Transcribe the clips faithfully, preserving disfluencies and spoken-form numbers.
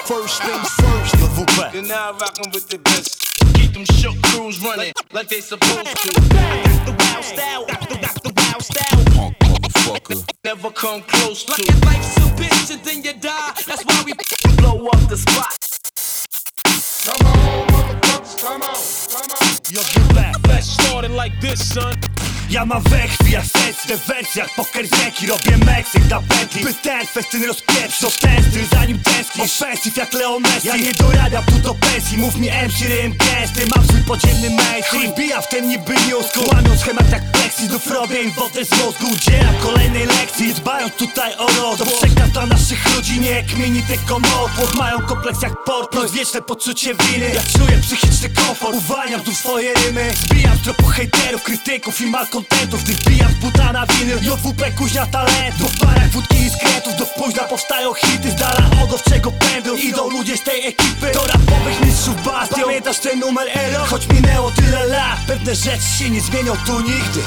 First things first, the W P. You're now rocking with the best. Keep them shook crews running like they supposed to. I got the wild style, got the, got the wild style. Punk motherfucker. Never come close to. Like life's a bitch and then you die. That's why we blow up the spot. Come on, motherfuckers, come on, come on. Yo, get back. Let's start it like this, son. Ja mam we krwi jak sens, te wersje jak poker z ręki. Robię Meksyk na pętli, by ten festyn rozpieprz. Do tęskny zanim tęsknisz, ofensyw jak Leo Messi. Ja nie dorabiam tu do pensji, mów mi M C ryjem gęsty. Mam swój podziemny mainstream, wbijam w ten niby newsku. Łamią schemat jak plexi, znów robię im wodę z mózgu. Udzielam kolejnej lekcji, dbając tutaj o rozwój. To przekaz dla naszych ludzi, nie kmieni tylko motłów. Mają kompleks jak portplot, wieczne poczucie winy. Ja czuję psychiczny komfort, uwalniam tu swoje rymy. Zbijam z tropu hejterów, krytyków i malkontentów. Ty wbijam z buta na winy, J W P kuźnia talentu. W barach wódki i skrętów, do późna powstają hity. Z dala od owczego pędu idą ludzie z tej ekipy. Do rapowych mistrzów bastion. Pamiętasz ten numer Ero? Choć minęło tyle lat, pewne rzeczy się nie zmienią tu nigdy.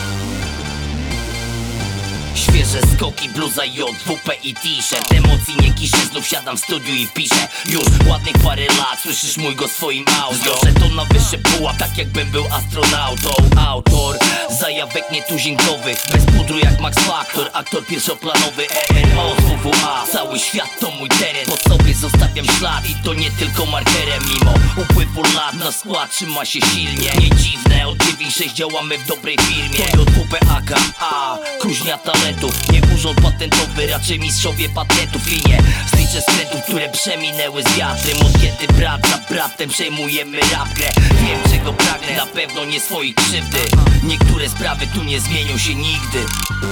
Świeże skoki, bluza, J W P i t-shirt. Emocji nie kiszę, znów siadam w studiu i piszę. Już ładnych parę lat, słyszysz mój go swoim audio. Znoszę to na wyższe pułap, tak jakbym był astronautą. Autor zajawek nietuzinkowych, bez pudru jak Max Factor. Aktor pierwszoplanowy, E N O, W W A. Cały świat to mój teren, po sobie zostawiam ślad. I to nie tylko markerem, mimo upływu lat na skład trzyma się silnie. Nie dziwne, od dziewięć sześć działamy w dobrej firmie. To J W P A K A, kuźnia talentów. Nie urząd patentowy, raczej mistrzowie patentów. Linie zliczę skrętów, które przeminęły z wiatrem. Od kiedy brat za bratem przejmujemy rap grę. Wiem czego pragnę, na pewno nie swojej krzywdy. Niektóre sprawy tu nie zmienią się nigdy.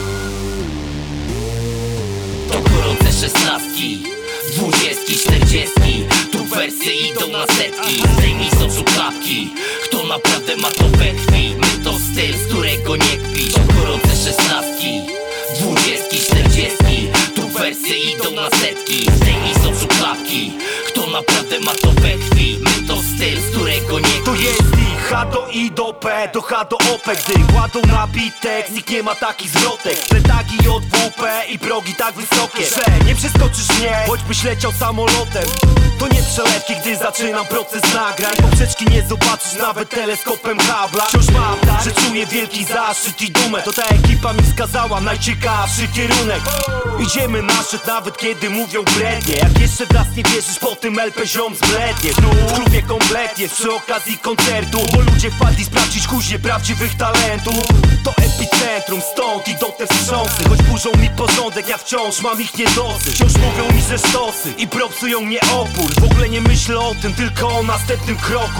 To gorące szesnastki, dwudziestki, czterdziestki. Tu wersy idą na setki. Zdejmij z oczu klapki. Kto naprawdę ma to we krwi? My to styl, z którego nie kpić. To gorące szesnastki, dwudziestki, czterdziestki. Tu wersy idą na setki. Zdejmij z oczu klapki. Kto naprawdę ma to we krwi? My to styl, z którego nie kpić. To jest ich H do I do P, do H do O P. Gdy kładą na bitek, nikt nie ma takich zwrotek. Pletagi J W P i progi tak wysokie, że nie przeskoczysz mnie, choćbyś leciał samolotem. To nie przelewki, gdy zaczynam proces nagrań. Poprzeczki nie zobaczysz nawet teleskopem Hubble'a. Wciąż mam tak, że czuję wielki zaszczyt i dumę. To ta ekipa mi wskazała najciekawszy kierunek. Idziemy na szczyt nawet kiedy mówią brednie. Jak jeszcze w nas nie wierzysz, po tym L P ziom zblednie. Znów w klubie kompletnie, przy okazji koncertu. Bo ludzie wpadli sprawdzić kuźnię prawdziwych talentów. To epicentrum, stąd idą te wstrząsy. Choć burzą mi porządek, ja wciąż mam ich niedosyt. Wciąż mówią mi, że sztosy i propsują mnie opór. W ogóle nie myślę o tym, tylko o następnym kroku.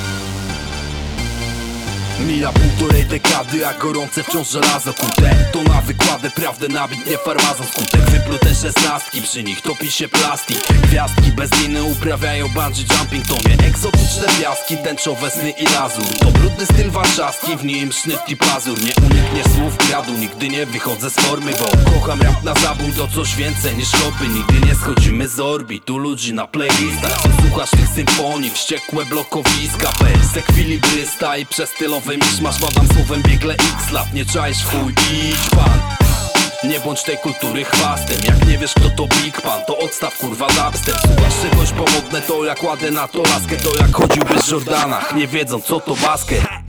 Mija półtorej dekady, a gorące wciąż żelazo kute. To na wykładę, prawdę nabić, nie farmazon. Skutek wyplute szesnastki, przy nich topi się plastik. Gwiazdki bez liny uprawiają bungee jumping. To nie egzotyczne piaski, tęczowe sny i lazur. To brudny styl warszawski, w nim sznyt i pazur. Nie unikniesz słów gradu, nigdy nie wychodzę z formy. Bo kocham rap na zabój, to coś więcej niż hobby. Nigdy nie schodzimy z orbitu ludzi na playlistach. Słuchasz tych symfonii, wściekłe blokowiska. Bez ekwilibrysta i przestylowy misz masz, wadam słowem biegle X lat. Nie czaisz chuj, idź pan. Nie bądź tej kultury chwastem. Jak nie wiesz kto to Big Pan, to odstaw kurwa dubstep. Słuchasz czegoś pomodne, to jak ładę na to laskę. To jak chodziłby w Jordanach, nie wiedząc co to basket.